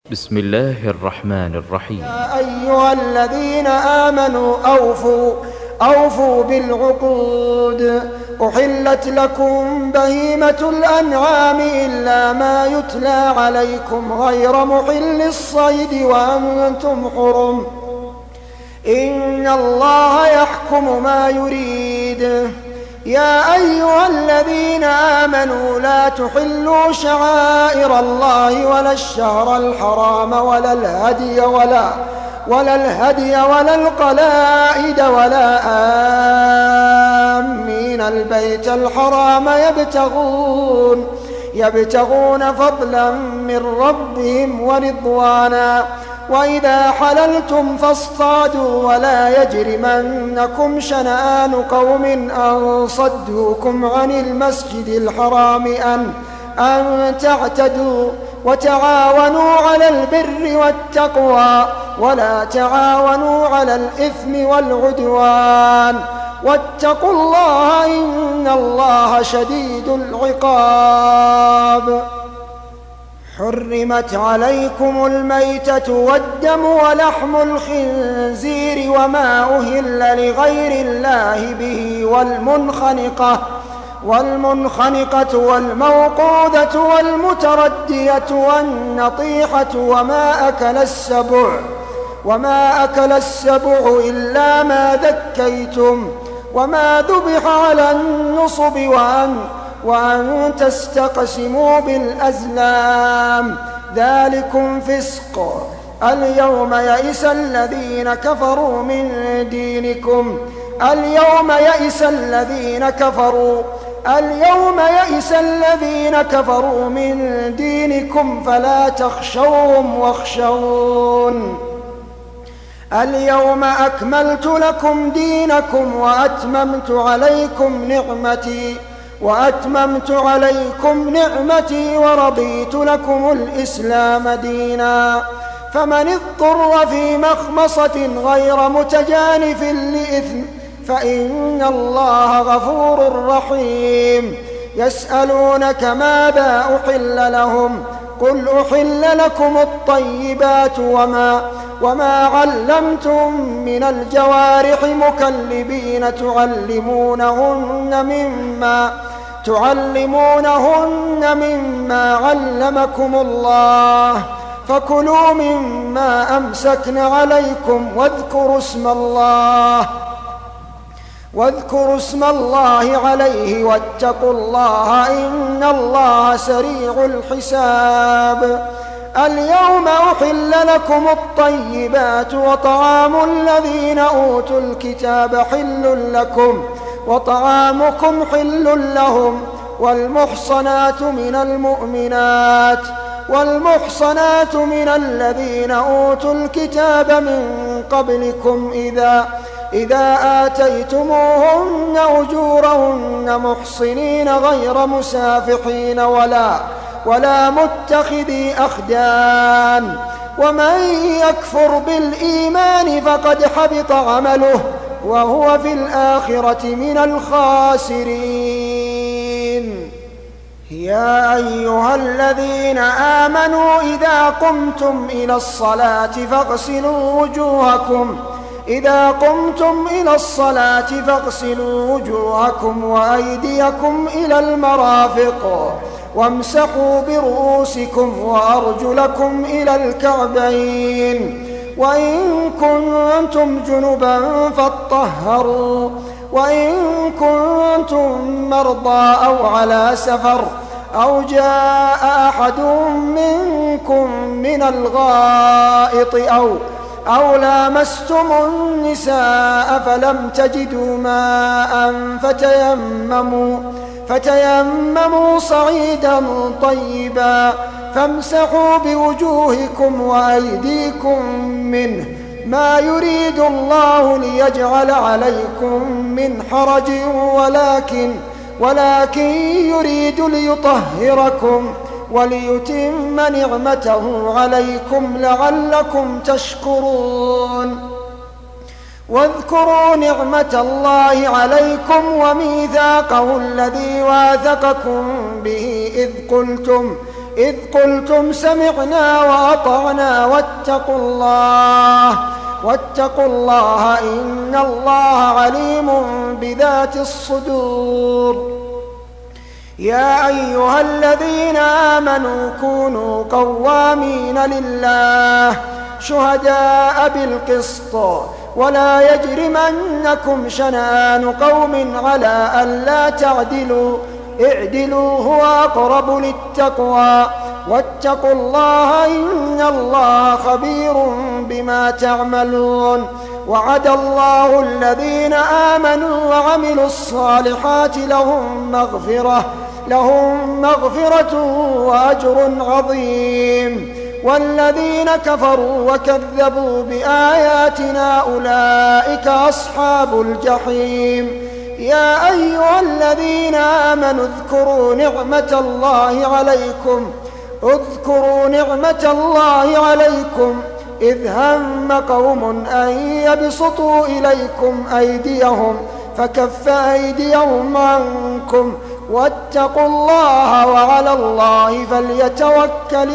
بسم الله الرحمن الرحيم. يا أيها الذين آمنوا أوفوا بالعقود. أحلت لكم بهيمة الأنعام إلا ما يتلى عليكم غير محل الصيد وأنتم حرم. إن الله يحكم ما يريد. يا أيها الذين آمنوا لا تحلوا شعائر الله ولا الشهر الحرام ولا الهدي ولا القلائد ولا آمين البيت الحرام يبتغون فضلا من ربهم ورضوانا. وإذا حللتم فاصطادوا ولا يجرمنكم شنآن قوم أن صدوكم عن المسجد الحرام أن تعتدوا. وتعاونوا على البر والتقوى ولا تعاونوا على الإثم والعدوان. واتقوا الله إن الله شديد العقاب. حرمت عليكم الميتة والدم ولحم الخنزير وما أهل لغير الله به والمنخنقة والموقوذة والمتردية والنطيحة وما أكل السبع إلا ما ذكيتم وما ذبح على النصب وأن تستقسموا بالأزلام ذلكم فسق. اليوم يئس الذين كفروا من دينكم فلا تخشوهم واخشون. اليوم أكملت لكم دينكم وأتممت عليكم نعمتي ورضيت لكم الإسلام دينا. فمن اضطر في مخمصة غير متجانف لإثم فإن الله غفور رحيم. يسألونك ماذا أحل لهم قل أحل لكم الطيبات وما علمتم من الجوارح مكلبين تعلمونهن مما علمكم الله فكلوا مما أمسكن عليكم واذكروا اسم الله عليه واتقوا الله إن الله سريع الحساب. اليوم أحل لكم الطيبات وطعام الذين أوتوا الكتاب حل لكم وطعامكم حل لهم. والمحصنات من الذين أوتوا الكتاب من قبلكم إذا آتيتموهن أجورهن محصنين غير مسافحين ولا متخذي أخدان. ومن يكفر بالإيمان فقد حبط عمله وهو في الآخرة من الخاسرين. يا أيها الذين آمنوا إذا قمتم إلى الصلاة فاغسلوا وجوهكم وأيديكم إلى المرافق وامسحوا برؤوسكم وأرجلكم إلى الكعبين. وإن كنتم جنبا فاطهروا. وإن كنتم مرضى أو على سفر أو جاء أحد منكم من الغائط أو لامستم النساء فلم تجدوا ماء فتيمموا صعيدا طيبا فامسحوا بوجوهكم وأيديكم منه ما يريد الله ليجعل عليكم من حرج ولكن يريد ليطهركم وليتم نعمته عليكم لعلكم تشكرون. واذكروا نعمة الله عليكم وميثاقه الذي واثقكم به إذ قلتم سمعنا وأطعنا واتقوا الله إن الله عليم بذات الصدور. يا أيها الذين آمنوا كونوا قوامين لله شهداء بالقسط ولا يجرمنكم شنآن قوم على ألا تعدلوا اعدلوا هو أقرب للتقوى واتقوا الله إن الله خبير بما تعملون. وعد الله الذين آمنوا وعملوا الصالحات لهم مغفرة وأجر عظيم. والذين كفروا وكذبوا بآياتنا أولئك أصحاب الجحيم. يا أيها الذين آمنوا اذكروا نعمة الله عليكم إذ هم قوم أن يبسطوا إليكم أيديهم فكف أيديهم عنكم واتقوا الله وعلى الله فليتوكل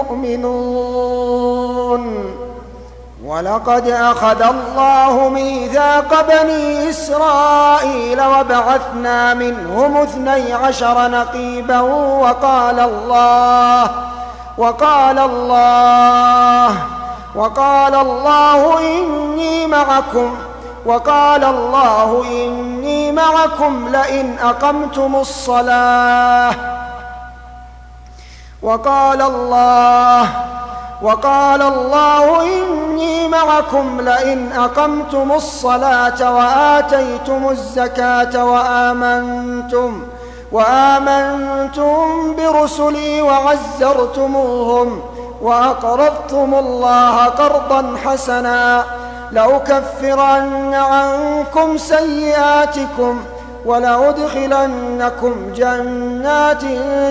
المؤمنون. ولقد أخذ الله ميثاق بني إسرائيل وبعثنا منهم 12 نقيبا وقال الله إني معكم لئن أقمتم الصلاة وآتيتم الزكاة وآمنتم برسلي وعزرتموهم وأقرضتم الله قرضا حسنا لأكفرن عنكم سيئاتكم ولأدخلنكم جنات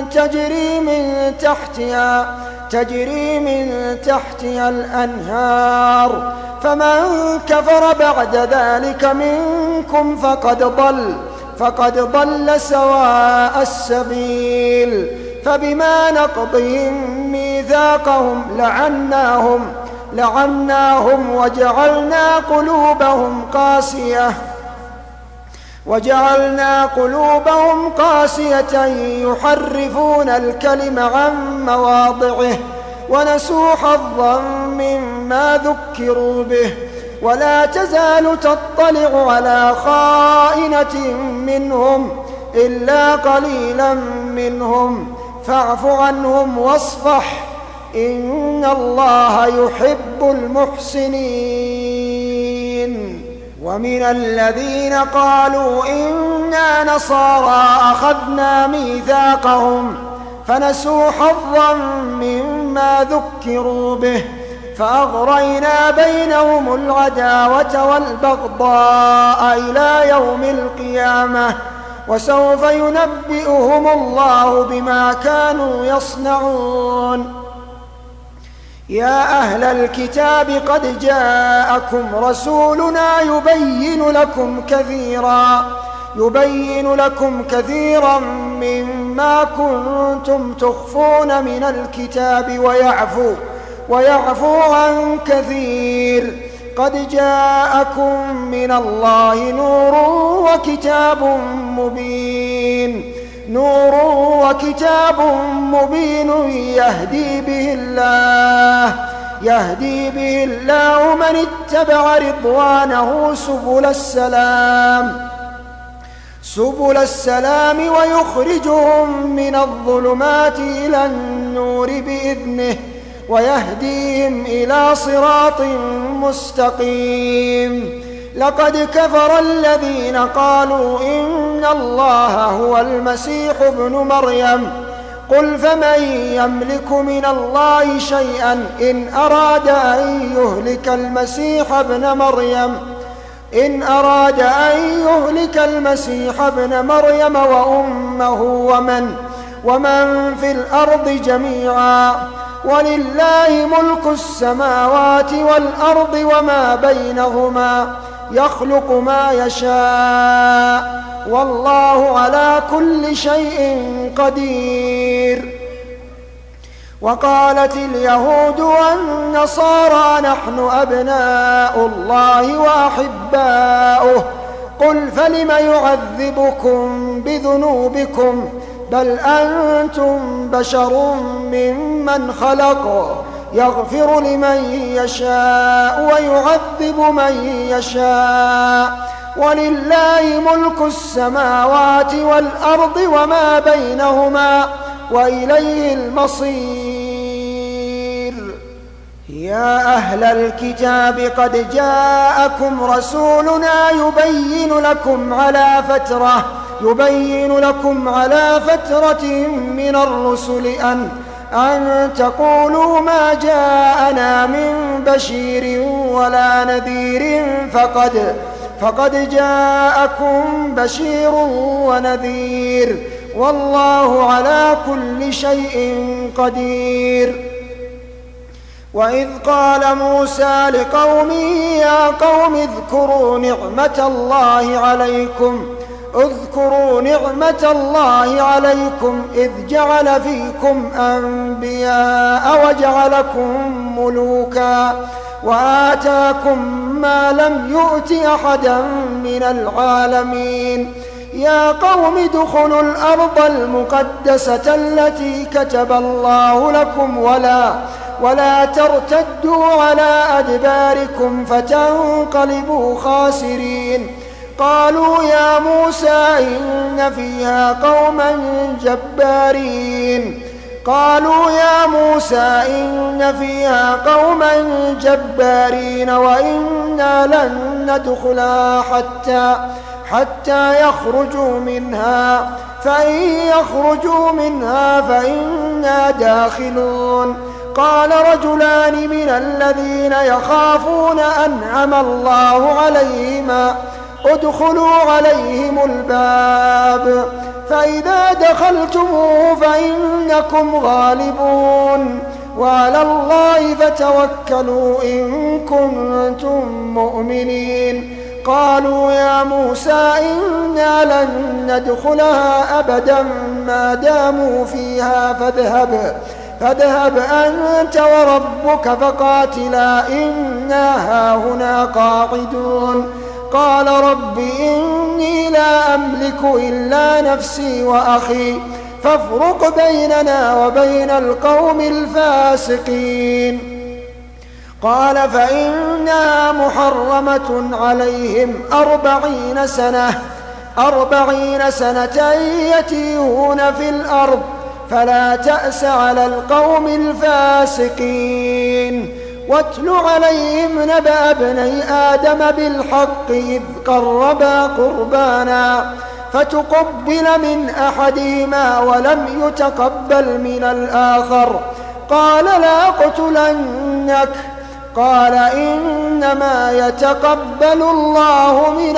تجري من تحتها الأنهار فمن كفر بعد ذلك منكم فقد ضل سواء السبيل. فبما نقضهم ميثاقهم لعناهم وجعلنا قلوبهم قاسية يحرفون الكلم عن مواضعه ونسوا حظا مما ذكروا به. ولا تزال تطلع على خائنة منهم إلا قليلا منهم فاعف عنهم واصفح إن الله يحب المحسنين. ومن الذين قالوا إنا نصارى أخذنا ميثاقهم فنسوا حظا مما ذكروا به فأغرينا بينهم العداوة والبغضاء إلى يوم القيامة وسوف ينبئهم الله بما كانوا يصنعون. يا أهل الكتاب قد جاءكم رسولنا يبين لكم كثيرا مما كنتم تخفون من الكتاب ويعفو عن كثير. قد جاءكم من الله نور وكتاب مبين يهدي به الله من اتبع رضوانه سبل السلام ويخرجهم من الظلمات إلى النور بإذنه ويهديهم إلى صراط مستقيم. لقد كفر الذين قالوا إن الله هو المسيح ابن مريم قل فمن يملك من الله شيئا إن أراد أن يهلك المسيح ابن مريم وأمه ومن في الأرض جميعا ولله ملك السماوات والأرض وما بينهما يخلق ما يشاء والله على كل شيء قدير. وقالت اليهود والنصارى نحن أبناء الله وأحباؤه قل فلم يعذبكم بذنوبكم بل أنتم بشر ممن خلق يغفر لمن يشاء ويعذب من يشاء ولله ملك السماوات والأرض وما بينهما وإليه المصير. يا أهل الكتاب قد جاءكم رسولنا يبين لكم على فترة من الرسل أن تقولوا ما جاءنا من بشير ولا نذير فقد جاءكم بشير ونذير والله على كل شيء قدير. وإذ قال موسى لقومه يا قوم اذكروا نعمة الله عليكم إذ جعل فيكم أنبياء وجعلكم ملوكا وآتاكم ما لم يؤت أحدا من العالمين. يا قوم ادخلوا الأرض المقدسة التي كتب الله لكم ولا ترتدوا على أدباركم فتنقلبوا خاسرين. قالوا يا موسى إن فيها قوما جبارين وإنا لن ندخلها حتى يخرجوا منها فإن يخرجوا منها فإنا داخلون. قال رجلان من الذين يخافون أنعم الله عليهما ادخلوا عليهم الباب فإذا دخلتموه فإنكم غالبون وعلى الله فتوكلوا إن كنتم مؤمنين. قالوا يا موسى إنا لن ندخلها أبدا ما داموا فيها فاذهب أنت وربك فقاتلا إنا هاهنا قاعدون. قال رب إني لا أملك إلا نفسي وأخي فافرق بيننا وبين القوم الفاسقين. قال فإنها محرمة عليهم 40 سنة يتيهون في الأرض فلا تأس على القوم الفاسقين. واتل عليهم نبأ ابني آدم بالحق إذ قربا قربانا فتقبل من أحدهما ولم يتقبل من الآخر قال لأقتلنك قال إنما يتقبل الله من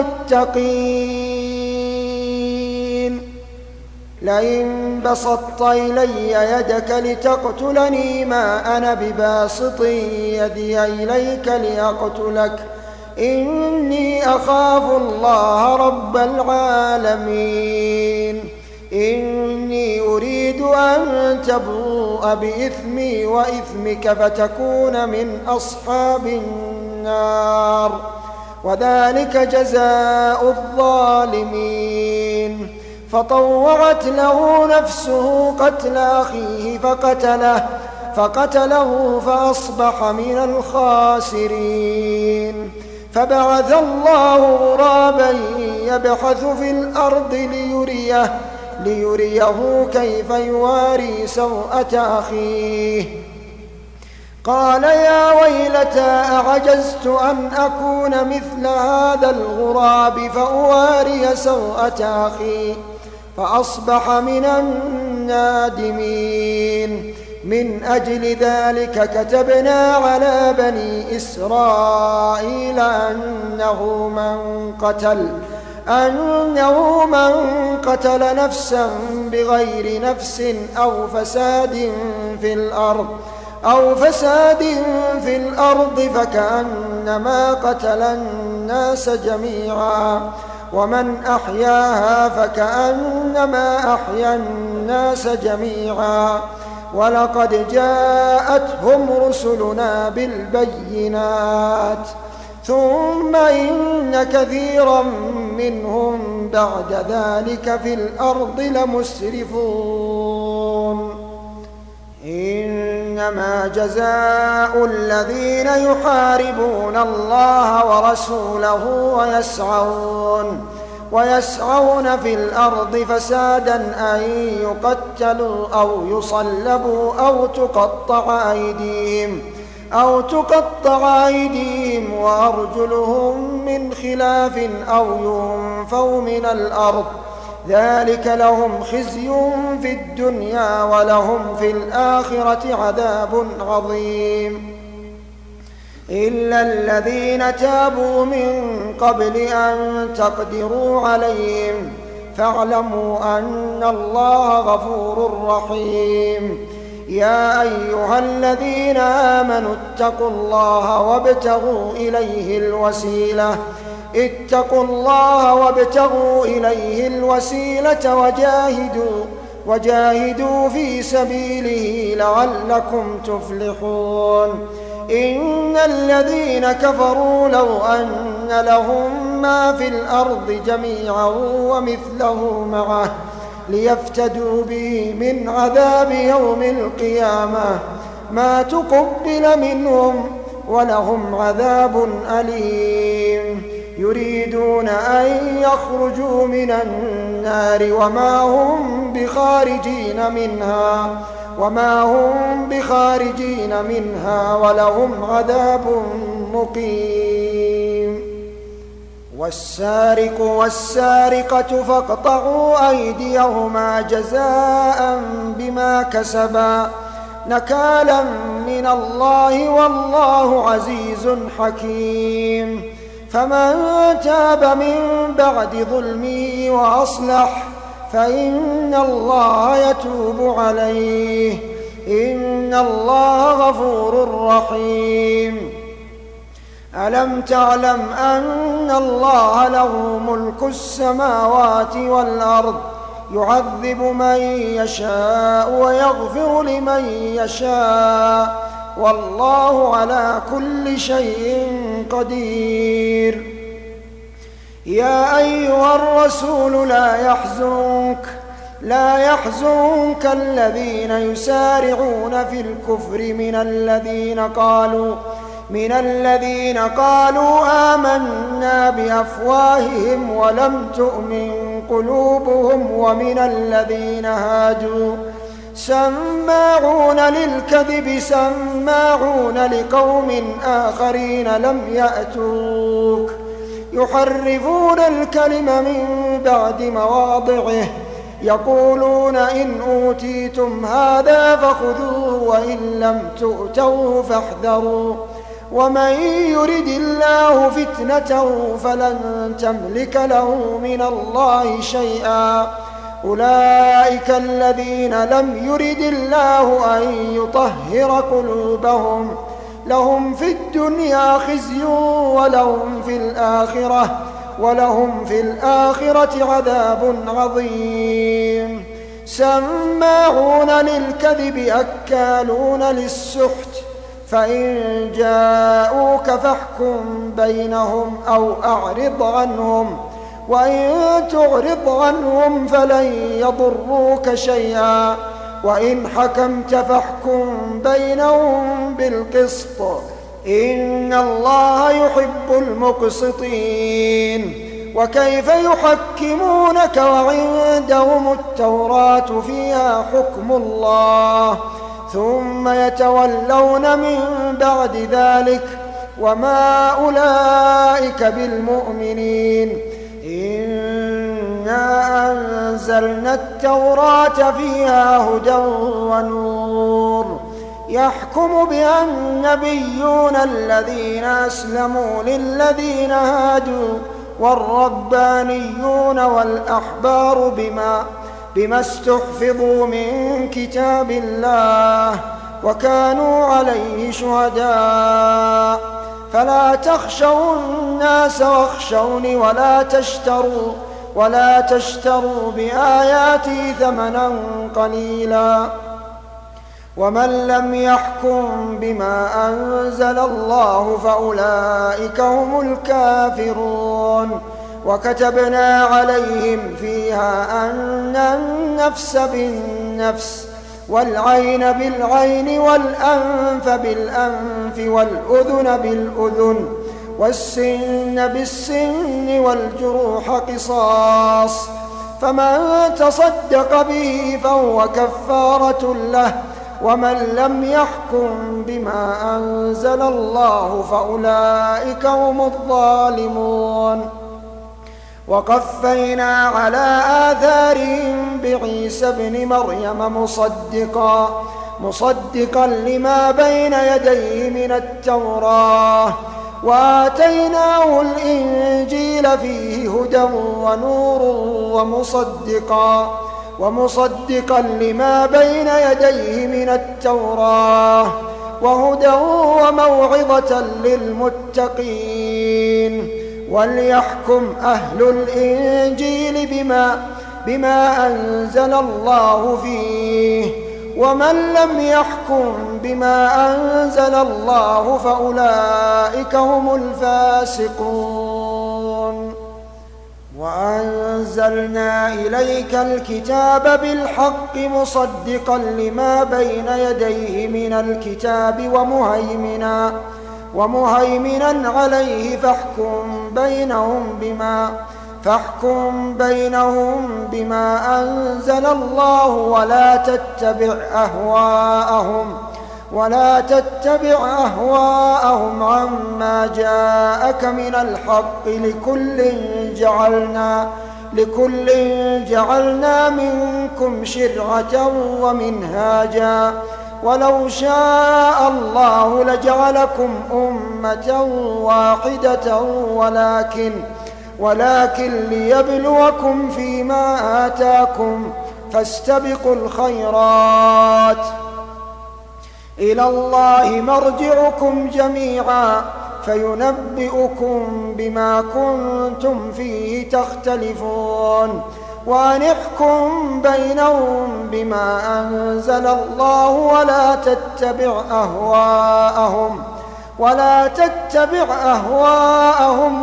المتقين. لئن بسطت إلي يدك لتقتلني ما أنا بباسط يدي إليك لأقتلك إني أخاف الله رب العالمين. إني أريد أن تبوء بإثمي وإثمك فتكون من أصحاب النار وذلك جزاء الظالمين. فطوعت له نفسه قتل أخيه فقتله فأصبح من الخاسرين. فبعث الله غرابا يبحث في الأرض ليريه كيف يواري سوءة أخيه. قال يا ويلتى أعجزت أن أكون مثل هذا الغراب فأواري سوءة أخي فأصبح من النادمين. من أجل ذلك كتبنا على بني إسرائيل أنه من قتل نفسا بغير نفس أو فساد في الأرض فكأنما قتل الناس جميعا ومن أحياها فكأنما أحيا الناس جميعا ولقد جاءتهم رسلنا بالبينات ثم إن كثيرا منهم بعد ذلك في الأرض لمسرفون إنما جزاء الذين يحاربون الله ورسوله ويسعون في الأرض فسادا أن يقتلوا أو يصلبوا أو تقطع أيديهم وأرجلهم من خلاف أو ينفوا من الأرض ذلك لهم خزي في الدنيا ولهم في الآخرة عذاب عظيم إلا الذين تابوا من قبل أن تقدروا عليهم فاعلموا أن الله غفور رحيم يا أيها الذين آمنوا اتقوا الله وابتغوا إليه الوسيلة وجاهدوا في سبيله لعلكم تفلحون إن الذين كفروا لو أن لهم ما في الأرض جميعا ومثله معه ليفتدوا به من عذاب يوم القيامة ما تقبل منهم ولهم عذاب أليم يريدون أن يخرجوا من النار وما هم بخارجين منها ولهم عذاب مقيم والسارق والسارقة فاقطعوا أيديهما جزاء بما كسبا نكالا من الله والله عزيز حكيم فمن تاب من بعد ظلمه وأصلح فإن الله يتوب عليه إن الله غفور رحيم ألم تعلم أن الله له ملك السماوات والأرض يعذب من يشاء ويغفر لمن يشاء والله على كل شيء قدير يا أيها الرسول لا يحزنك الذين يسارعون في الكفر من الذين قالوا آمنا بأفواههم ولم تؤمن قلوبهم ومن الذين هادوا سماعون للكذب سماعون لقوم آخرين لم يأتوك يحرفون الكلم من بعد مواضعه يقولون إن أوتيتم هذا فخذوه وإن لم تؤتوه فاحذروا ومن يرد الله فتنته فلن تملك له من الله شيئا أولئك الذين لم يرد الله أن يطهر قلوبهم لهم في الدنيا خزي ولهم في الآخرة عذاب عظيم سماعون للكذب أكالون للسحت فإن جاءوك فاحكم بينهم أو أعرض عنهم وإن تعرض عنهم فلن يضروك شيئا وإن حكمت فاحكم بينهم بالقسط إن الله يحب المقسطين وكيف يحكمونك وعندهم التوراة فيها حكم الله ثم يتولون من بعد ذلك وما أولئك بالمؤمنين إنا أنزلنا التوراة فيها هدى ونور يحكم بها النبيون الذين أسلموا للذين هادوا والربانيون والأحبار بما استحفظوا من كتاب الله وكانوا عليه شهداء فلا تخشوا الناس واخشوني ولا تشتروا بآياتي ثمنا قليلا ومن لم يحكم بما أنزل الله فأولئك هم الكافرون. وكتبنا عليهم فيها أن النفس بالنفس والعين بالعين والأنف بالأنف والأذن بالأذن والسن بالسن والجروح قصاص، فمن تصدق به فهو كفارة له، ومن لم يحكم بما أنزل الله فأولئك هم الظالمون. وقفينا على آثارهم بعيسى ابن مريم مصدقا لما بين يديه من التوراة، وآتيناه الإنجيل فيه هدى ونور ومصدقا لما بين يديه من التوراة وهدى وموعظة للمتقين. وليحكم أهل الإنجيل بما أنزل الله فيه، ومن لم يحكم بما أنزل الله فأولئك هم الفاسقون. وأنزلنا إليك الكتاب بالحق مصدقا لما بين يديه من الكتاب ومهيمنا عليه، فاحكم بينهم بما أنزل الله ولا تتبع أهواءهم عما جاءك من الحق، لكل جعلنا منكم شرعة ومنهاجا، ولو شاء الله لجعلكم أمة واحدة ولكن ليبلوكم فيما آتاكم، فاستبقوا الخيرات، إلى الله مرجعكم جميعا فينبئكم بما كنتم فيه تختلفون. وأن احكم بينهم بما أنزل الله ولا تتبع أهواءهم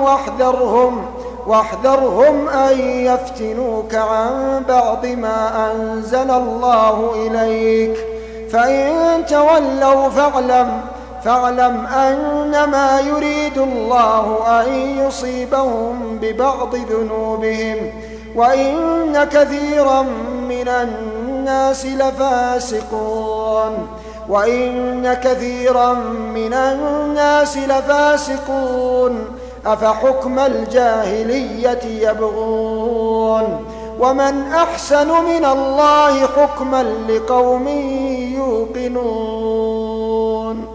واحذرهم أن يفتنوك عن بعض ما أنزل الله إليك، فإن تولوا فاعلم أنما يريد الله أن يصيبهم ببعض ذنوبهم، وإن كثيرا من الناس لفاسقون. أفحكم الجاهلية يبغون، ومن أحسن من الله حكما لقوم يوقنون.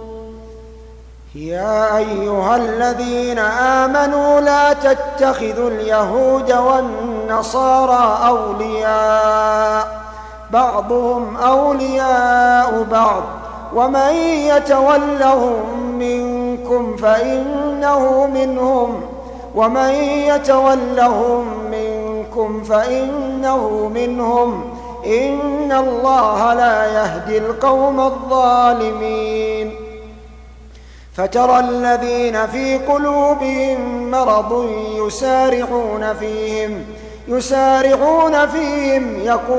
يا أيها الذين آمنوا لا تتخذوا اليهود والنصارى أولياء، بعضهم أولياء بعض، ومن يتولهم منكم فإنه منهم، إن الله لا يهدي القوم الظالمين. فترى الذين في قلوبهم مرض يسارعون فيهم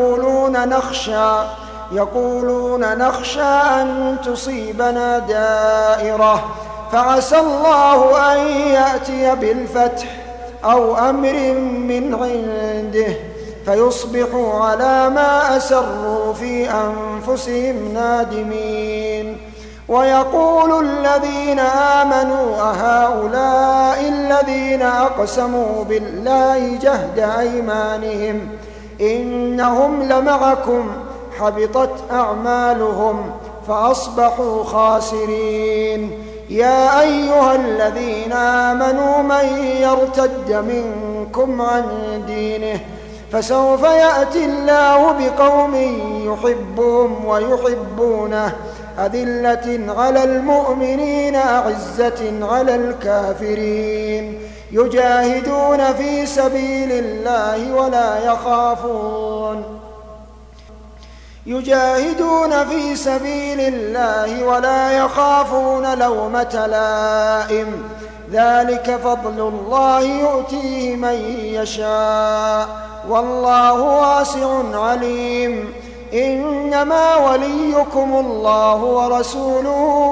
يقولون نخشى أن تصيبنا دائرة، فعسى الله أن يأتي بالفتح أو أمر من عنده فيصبحوا على ما أسروا في أنفسهم نادمين. ويقول الذين آمنوا أهؤلاء الذين أقسموا بالله جهد أيمانهم إنهم لمعكم، حبطت أعمالهم فأصبحوا خاسرين. يا أيها الذين آمنوا من يرتد منكم عن دينه فسوف يأتي الله بقوم يحبهم ويحبونه، أذلة على المؤمنين أعزة على الكافرين، يجاهدون في سبيل الله ولا يجاهدون في سبيل الله ولا يخافون لومة لائم ذلك فضل الله يؤتيه من يشاء والله واسع عليم إنما وليكم الله ورسوله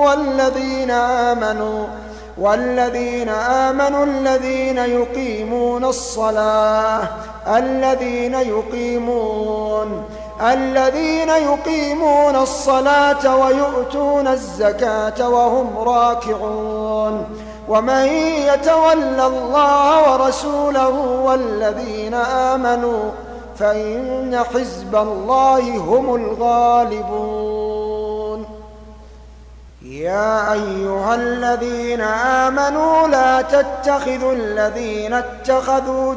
والذين آمنوا الذين يقيمون الصلاة ويؤتون الزكاة وهم راكعون ومن يتول الله ورسوله والذين آمنوا فإن حزب الله هم الغالبون يا أيها الذين آمنوا لا تتخذوا الذين اتخذوا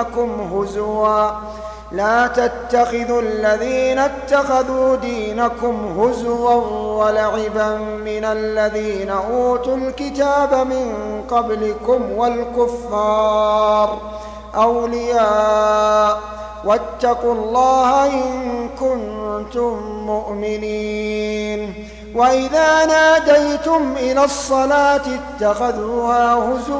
دينكم هزوا ولعبا من الذين أوتوا الكتاب من قبلكم والكفار أولياء واتقوا الله إن كنتم مؤمنين وإذا ناديتم إلى الصلاة اتخذوها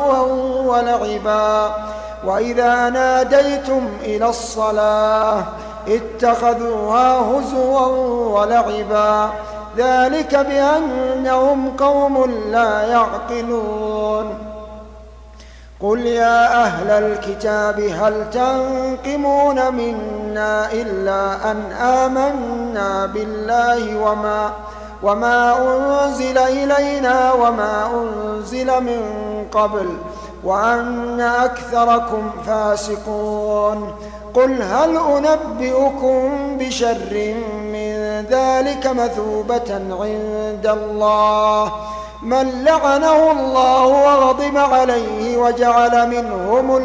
هزوا ولعبا ذلك بأنهم قوم لا يعقلون قل يا أهل الكتاب هل تنقمون منا إلا أن آمنا بالله وما أنزل إلينا وما أنزل من قبل وأن أكثركم فاسقون قل هل أنبئكم بشر من ذلك مثوبة عند الله من لعنه الله وغضب عليه وجعل منهم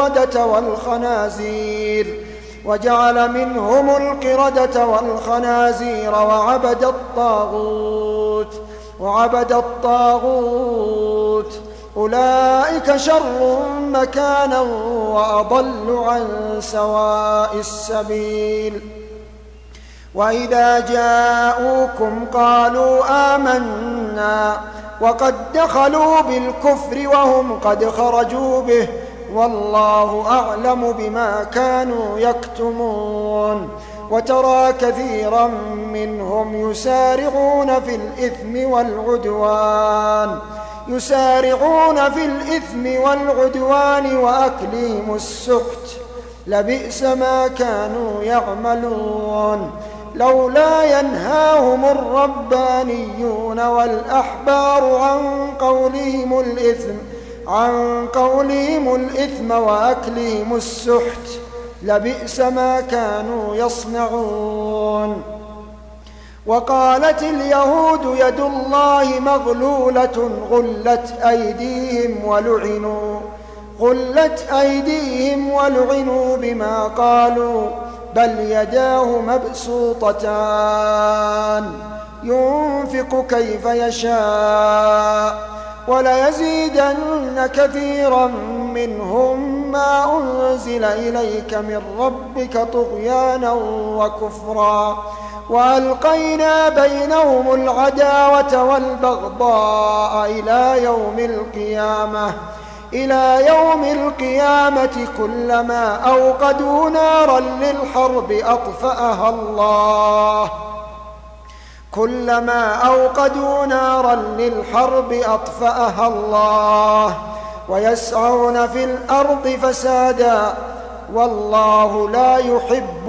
القردة والخنازير وعبد الطاغوت أولئك شر مكانا وأضل عن سواء السبيل وإذا جاءوكم قالوا آمنا وقد دخلوا بالكفر وهم قد خرجوا به والله أعلم بما كانوا يكتمون وترى كثيرا منهم يسارعون في الإثم والعدوان وأكلهم السحت لبئس ما كانوا يعملون لولا ينهاهم الربانيون والأحبار عن قولهم الإثم وأكلهم السحت لبئس ما كانوا يصنعون وقالت اليهود يد الله مغلولة غلت أيديهم ولعنوا بما قالوا بل يداه مبسوطتان ينفق كيف يشاء وليزيدن كثيرا منهم ما أنزل إليك من ربك طغيانا وكفرا وألقينا بينهم العداوة والبغضاء إلى يوم القيامة كلما أوقدوا نارا للحرب أطفأها الله ويسعون في الأرض فسادا والله لا يحب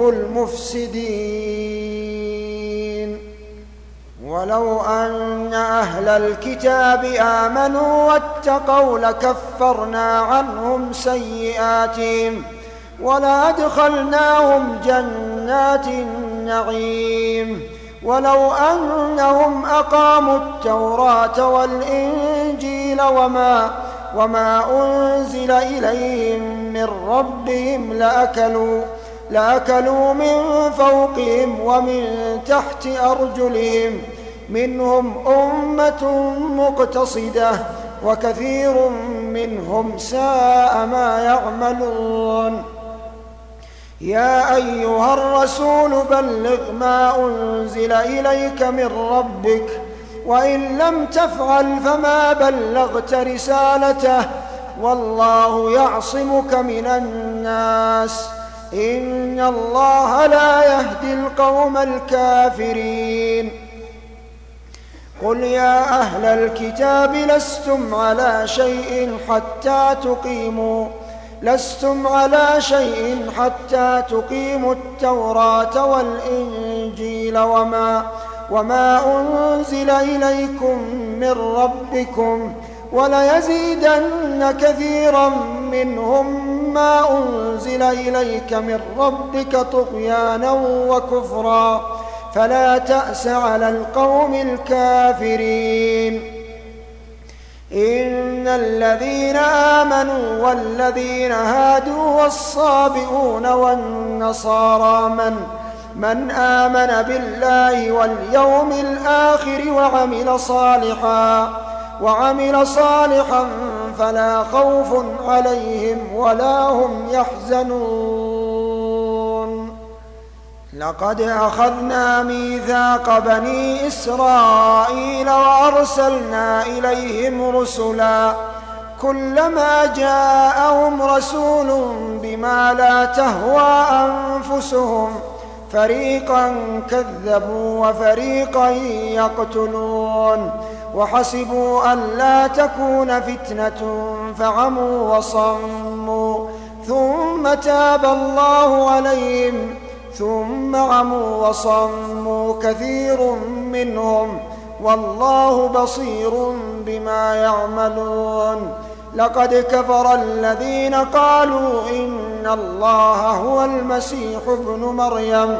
المفسدين ولو أن أهل الكتاب آمنوا واتقوا لكفرنا عنهم سيئاتهم ولأدخلناهم جنات النعيم ولو أنهم أقاموا التوراة والإنجيل وما أنزل إليهم من ربهم لأكلوا من فوقهم ومن تحت أرجلهم منهم أمة مقتصدة وكثير منهم ساء ما يعملون يا أيها الرسول بلغ ما أنزل إليك من ربك وإن لم تفعل فما بلغت رسالته والله يعصمك من الناس إن الله لا يهدي القوم الكافرين. قل يا أهل الكتاب لستم على شيء حتى تقيموا التوراة والإنجيل وما أنزل إليكم من ربكم وليزيدن كثيرا منهم ما أنزل إليك من ربك طغيانا وكفرا فلا تأس على القوم الكافرين. إن الذين آمنوا والذين هادوا والصابئون والنصارى من آمن بالله واليوم الآخر وعمل صالحا فلا خوف عليهم ولا هم يحزنون. لقد أخذنا ميثاق بني إسرائيل وأرسلنا إليهم رسلا كلما جاءهم رسول بما لا تهوى أنفسهم فريقا كذبوا وفريقا يقتلون وحسبوا أن لا تكون فتنة فعموا وصموا ثم تاب الله عليهم ثم عموا وصموا كثير منهم والله بصير بما يعملون. لقد كفر الذين قالوا إن الله هو المسيح ابن مريم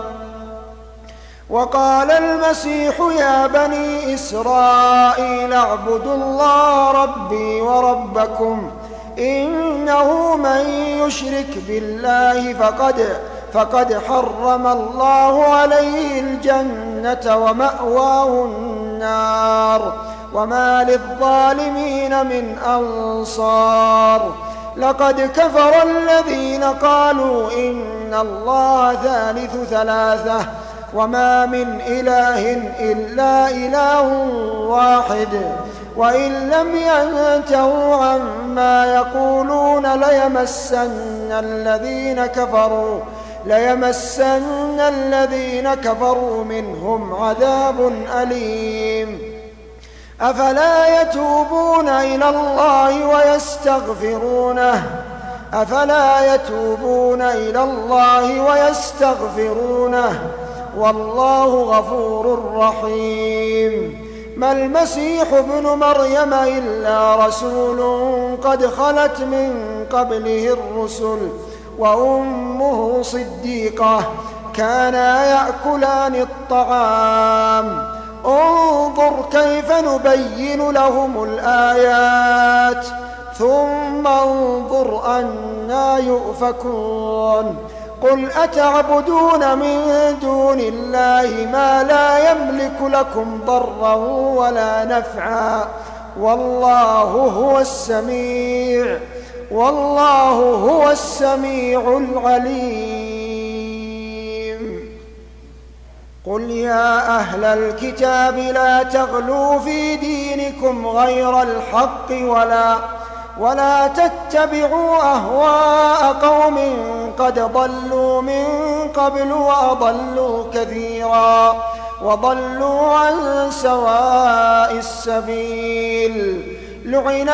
وقال المسيح يا بني إسرائيل اعبدوا الله ربي وربكم إنه من يشرك بالله فقد حرم الله عليه الجنة ومأواه النار وما للظالمين من أنصار. لقد كفر الذين قالوا إن الله ثالث ثلاثة وما من إله إلا إله واحد وإن لم ينتهوا عما يقولون ليمسن الذين كفروا منهم عذاب أليم. أفلا يتوبون إلى الله ويستغفرونه والله غفور رحيم. ما المسيح ابن مريم إلا رسول قد خلت من قبله الرسل وأمه صديقة كانا يأكلان الطعام انظر كيف نبين لهم الآيات ثم انظر أنى يؤفكون. قل أتعبدون من دون الله ما لا يملك لكم ضرا ولا نفعا والله هو السميع العليم. قل يا أهل الكتاب لا تغلوا في دينكم غير الحق ولا تتبعوا أهواء قوم قد ضلوا من قبل وأضلوا كثيرا وضلوا عن سواء السبيل. لعن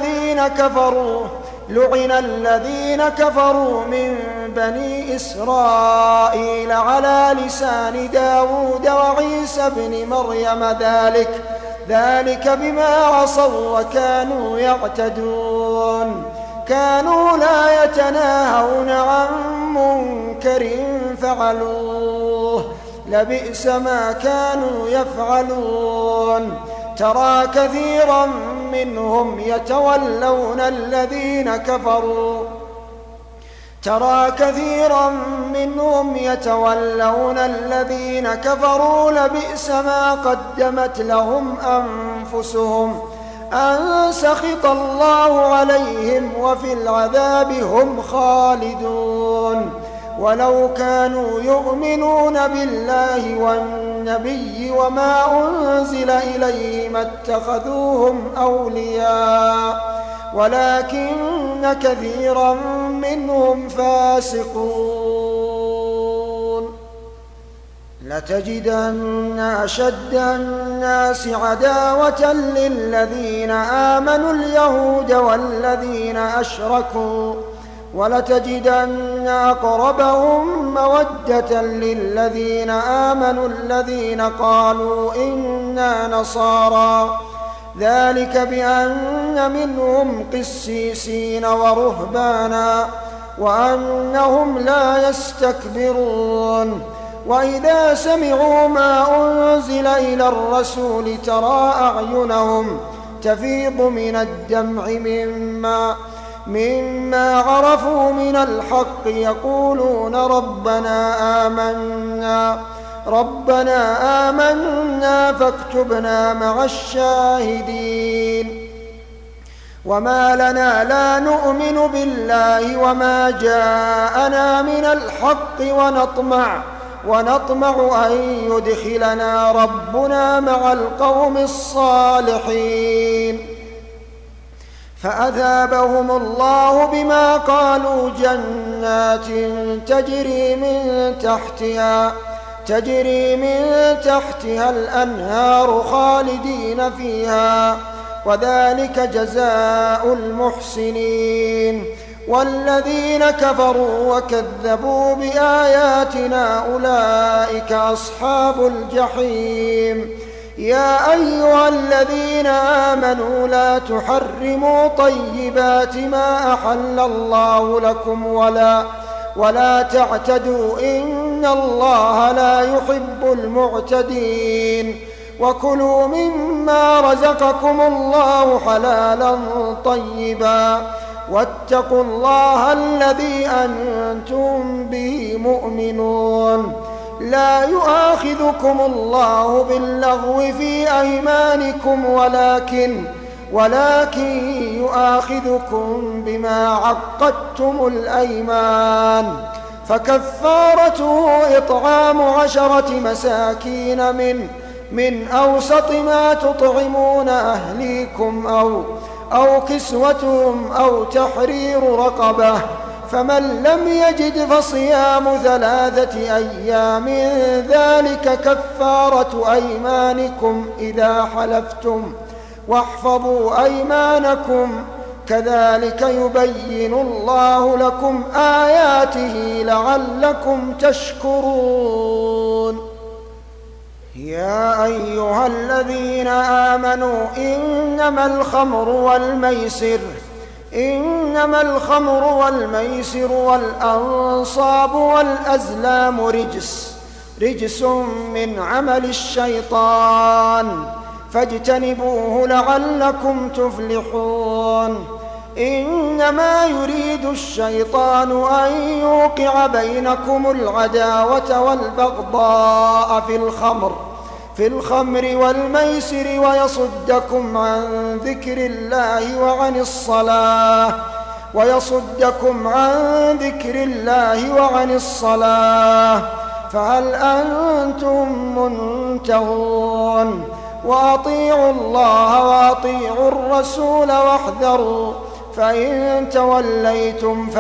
الذين كفروا من بني إسرائيل على لسان داود وعيسى بن مريم ذلك بما عصوا وكانوا يعتدون. كانوا لا يتناهون عن منكر فعلوه لبئس ما كانوا يفعلون. ترى كثيرا منهم يتولون الذين كفروا لبئس ما قدمت لهم أنفسهم أن سخط الله عليهم وفي العذاب هم خالدون. ولو كانوا يؤمنون بالله والنبي وما أنزل إليه ما اتخذوهم أولياء ولكن كثيرا منهم فاسقون. لتجدن أشد الناس عداوة للذين آمنوا اليهود والذين أشركوا ولتجدن أقربهم مودة للذين آمنوا الذين قالوا إنا نصارى ذلك بأن منهم قسيسين ورهبانا وأنهم لا يستكبرون. وإذا سمعوا ما أنزل إلى الرسول ترى أعينهم تفيض من الدمع مما عرفوا من الحق يقولون ربنا آمنا فاكتبنا مع الشاهدين. وما لنا لا نؤمن بالله وما جاءنا من الحق ونطمع أن يدخلنا ربنا مع القوم الصالحين. فأثابهم الله بما قالوا جنات تجري من تحتها الأنهار خالدين فيها وذلك جزاء المحسنين. والذين كفروا وكذبوا بآياتنا أولئك أصحاب الجحيم. يا أيها الذين آمنوا لا تحرموا طيبات ما أحل الله لكم ولا تعتدوا إن الله لا يحب المعتدين. وكلوا مما رزقكم الله حلالا طيبا واتقوا الله الذي أنتم به مؤمنون. لا يؤاخذكم الله باللغو في أيمانكم ولكن يؤاخذكم بما عقدتم الأيمان. فكفارته إطعام 10 مساكين من أوسط ما تطعمون أهليكم أو كسوتهم أو تحرير رقبة. فمن لم يجد فصيام 3 أيام ذلك كفارة أيمانكم إذا حلفتم واحفظوا أيمانكم كذلك يبين الله لكم آياته لعلكم تشكرون. يا أيها الذين آمنوا إنما الخمر والميسر والأنصاب والأزلام رجس من عمل الشيطان فاجتنبوه لعلكم تفلحون. إنما يريد الشيطان أن يوقع بينكم العداوة والبغضاء في الخمر والميسر ويصدكم عن ذكر الله وعن الصلاة فهل أنتم منتهون. وأطيعوا الله وأطيعوا الرسول واحذروا فإن توليتم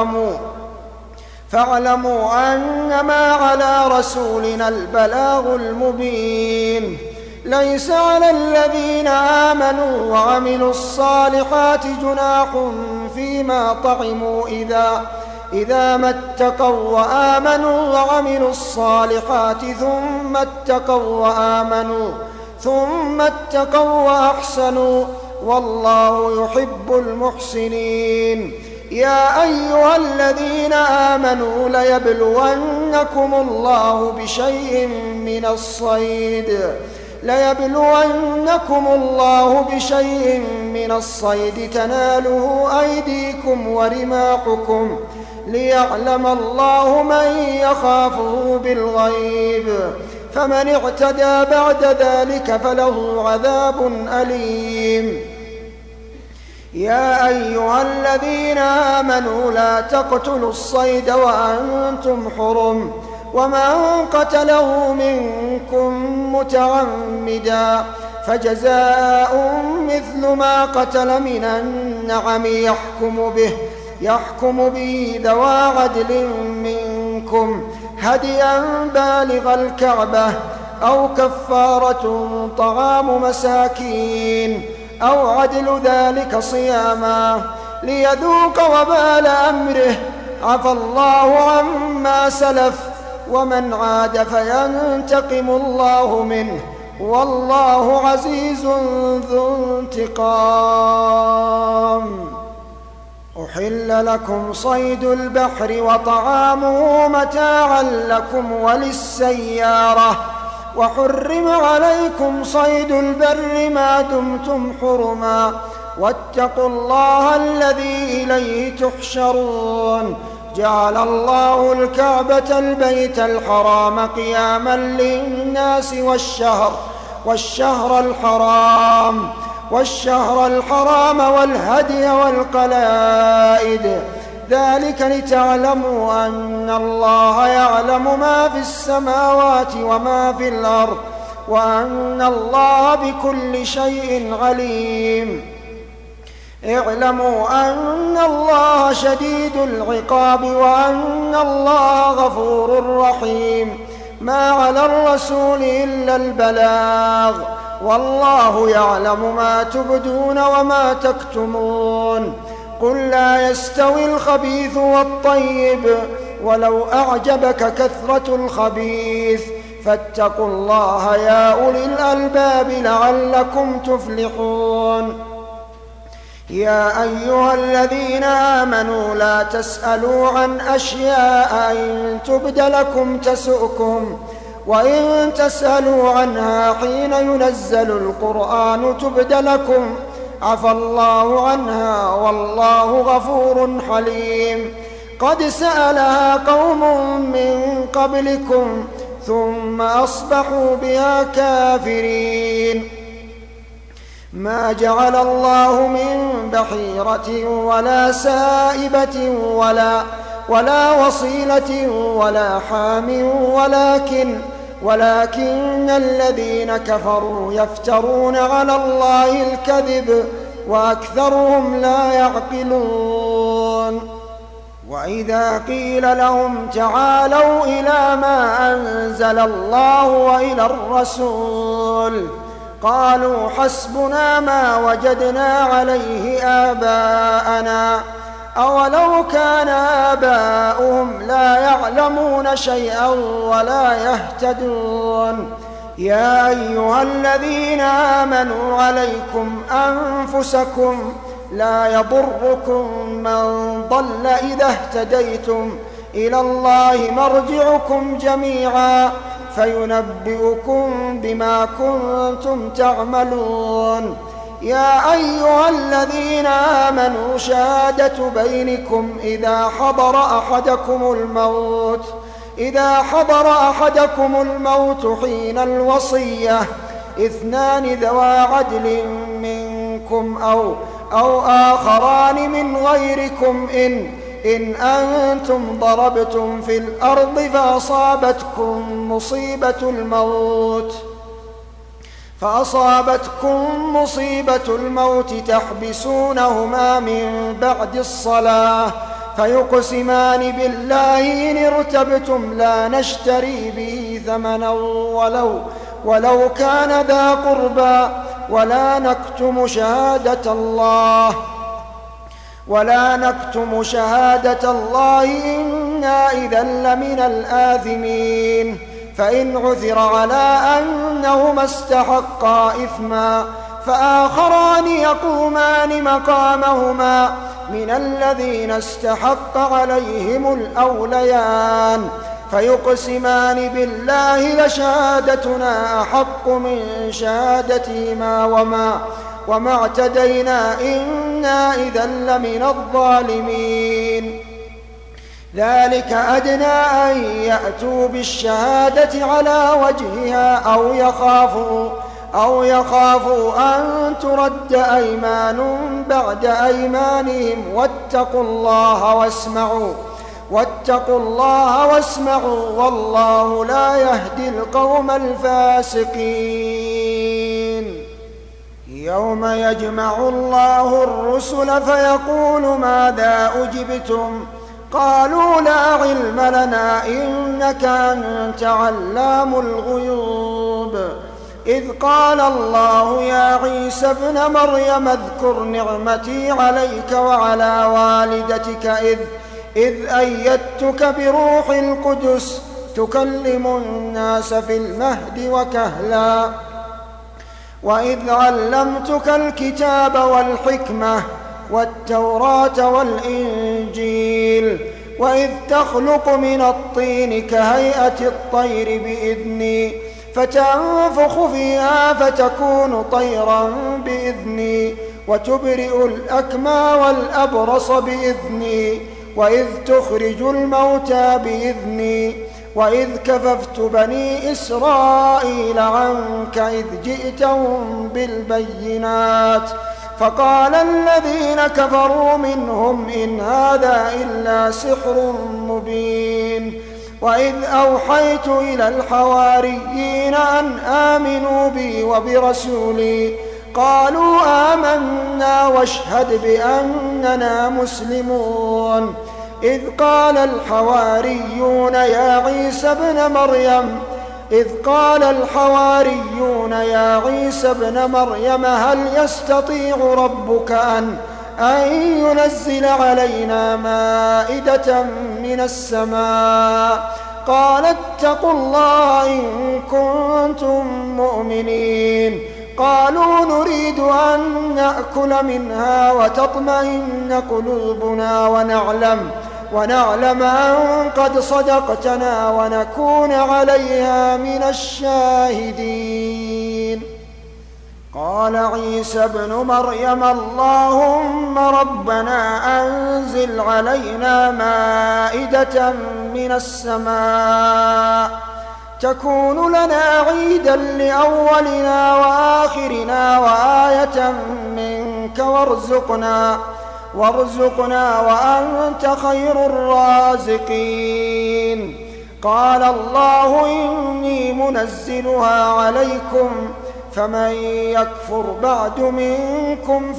فاعلموا أنما على رسولنا البلاغ المبين. ليس على الذين آمنوا وعملوا الصالحات جناح فيما طعموا إذا ما اتقوا وآمنوا وعملوا الصالحات ثم اتقوا وأحسنوا والله يحب المحسنين. يا أيها الذين آمنوا ليبلونكم الله بشيء من الصيد تناله أيديكم ورماحكم ليعلم الله من يخافه بالغيب فمن اعتدى بعد ذلك فله عذاب أليم. يا أيها الذين آمنوا لا تقتلوا الصيد وأنتم حرم ومن قتله منكم متعمدا فجزاء مثل ما قتل من النعم يحكم به ذوى عدل منكم هديا بالغ الكعبة أو كفارة طعام مساكين أو عدل ذلك صياما ليذوق وبال أمره عفى الله عما سلف ومن عاد فينتقم الله منه والله عزيز ذو انتقام. أحل لكم صيد البحر وطعامه متاعا لكم وللسيارة وحرم عليكم صيد البر ما دمتم حرما واتقوا الله الذي إليه تحشرون. جعل الله الكعبة البيت الحرام قياما للناس والشهر الحرام والهدي والقلائد ذلك لتعلموا أن الله يعلم ما في السماوات وما في الأرض وأن الله بكل شيء عليم. اعلموا أن الله شديد العقاب وأن الله غفور رحيم. ما على الرسول إلا البلاغ والله يعلم ما تبدون وما تكتمون. قل لا يستوي الخبيث والطيب ولو أعجبك كثرة الخبيث فاتقوا الله يا أولي الألباب لعلكم تفلحون. يا أيها الذين آمنوا لا تسألوا عن أشياء إن تبد لكم تسؤكم وإن تسألوا عنها حين ينزل القرآن تبد لكم عفى الله عنها والله غفور حليم. قد سألها قوم من قبلكم ثم أصبحوا بها كافرين. ما جعل الله من بحيرة ولا سائبة ولا وصيلة ولا حام ولكن الذين كفروا يفترون على الله الكذب وأكثرهم لا يعقلون. وإذا قيل لهم تعالوا إلى ما أنزل الله وإلى الرسول قالوا حسبنا ما وجدنا عليه آباءنا أولو كان آباؤهم لا يعلمون شيئا ولا يهتدون. يا أيها الذين آمنوا عليكم أنفسكم لا يضركم من ضل إذا اهتديتم إلى الله مرجعكم جميعا فينبئكم بما كنتم تعملون. يا أيها الذين آمنوا شهادة بينكم إذا حضر أحدكم الموت حين الوصية 2 ذوى عدل منكم أو آخران من غيركم إن أنتم ضربتم في الأرض فأصابتكم مصيبة الموت تحبسونهما من بعد الصلاة فيقسمان بالله إن ارتبتم لا نشتري به ثمنا ولو كان ذا قربى ولا نكتم شهادة الله إنا إذا لمن الآثمين. فإن عثر على أنهما استحقا إثما فآخران يقومان مقامهما من الذين استحق عليهم الأوليان فيقسمان بالله لشهادتنا أحق من شهادتهما وما اعتدينا إنا إذا لمن الظالمين. ذلك أدنى أن يأتوا بالشهادة على وجهها أو يخافوا أن ترد أيمان بعد أيمانهم واتقوا الله واسمعوا والله لا يهدي القوم الفاسقين. يوم يجمع الله الرسل فيقول ماذا أجبتم قالوا لا علم لنا إنك أنت علام الغيوب. إذ قال الله يا عيسى ابن مريم اذكر نعمتي عليك وعلى والدتك إذ أيدتك بروح القدس تكلم الناس في المهد وكهلا وإذ علمتك الكتاب والحكمة والتوراة والإنجيل وإذ تخلق من الطين كهيئة الطير بإذني فتنفخ فيها فتكون طيرا بإذني وتبرئ الأكمى والأبرص بإذني وإذ تخرج الموتى بإذني وإذ كففت بني إسرائيل عنك إذ جئتهم بالبينات فقال الذين كفروا منهم إن هذا إلا سحر مبين. وإذ أوحيت إلى الحواريين أن آمنوا بي وبرسولي قالوا آمنا واشهد بأننا مسلمون. إذ قال الحواريون يا عيسى ابن مريم هل يستطيع ربك أن ينزل علينا مائدة من السماء قال اتقوا الله إن كنتم مؤمنين. قالوا نريد أن نأكل منها وتطمئن قلوبنا ونعلم أن قد صدقتنا ونكون عليها من الشاهدين. قال عيسى ابن مريم اللهم ربنا أنزل علينا مائدة من السماء تكون لنا عيدا لأولنا وآخرنا وآية منك وارزقنا وأنت خير الرازقين. قال الله إني منزلها عليكم فمن يكفر بعد منكم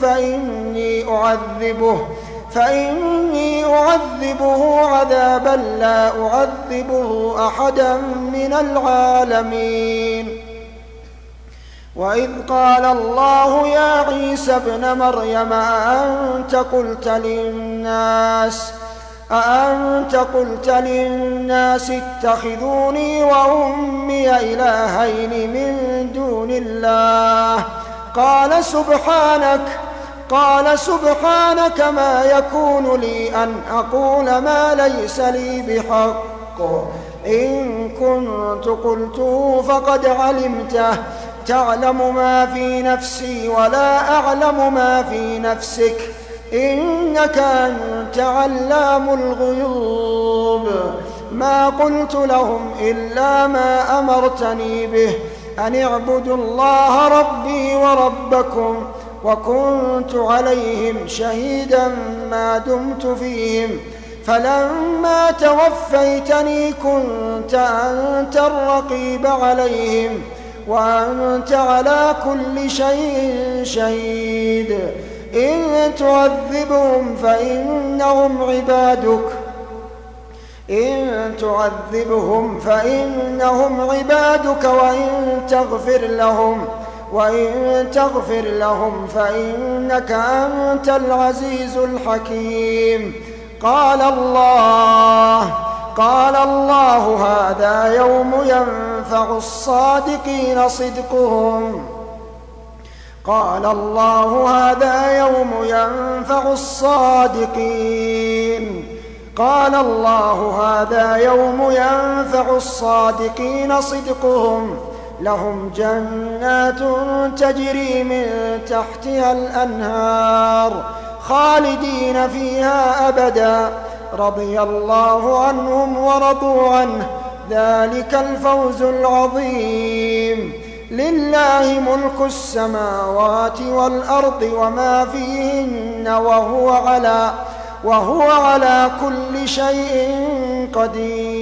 فإني أعذبه عذابا لا أعذبه أحدا من العالمين. وإذ قال الله يا عيسى ابن مريم أأنت قلت للناس اتخذوني وأمي إلهين من دون الله قال سبحانك ما يكون لي أن أقول ما ليس لي بحق إن كنت قلته فقد علمته تعلم ما في نفسي ولا أعلم ما في نفسك إنك أنت علام الغيوب. ما قلت لهم إلا ما أمرتني به أن اعبدوا الله ربي وربكم وكنت عليهم شهيدا ما دمت فيهم فلما توفيتني كنت أنت الرقيب عليهم وأنت على كل شيء شهيد. إن تعذبهم فإنهم عبادك وإن تغفر لهم فإنك أنت العزيز الحكيم. قال الله هذا يوم ينفع الصادقين صدقهم لهم جنات تجري من تحتها الأنهار خالدين فيها أبدا رضي الله عنهم ورضوا عنه ذلك الفوز العظيم. لله ملك السماوات والأرض وما فيهن وهو على كل شيء قدير.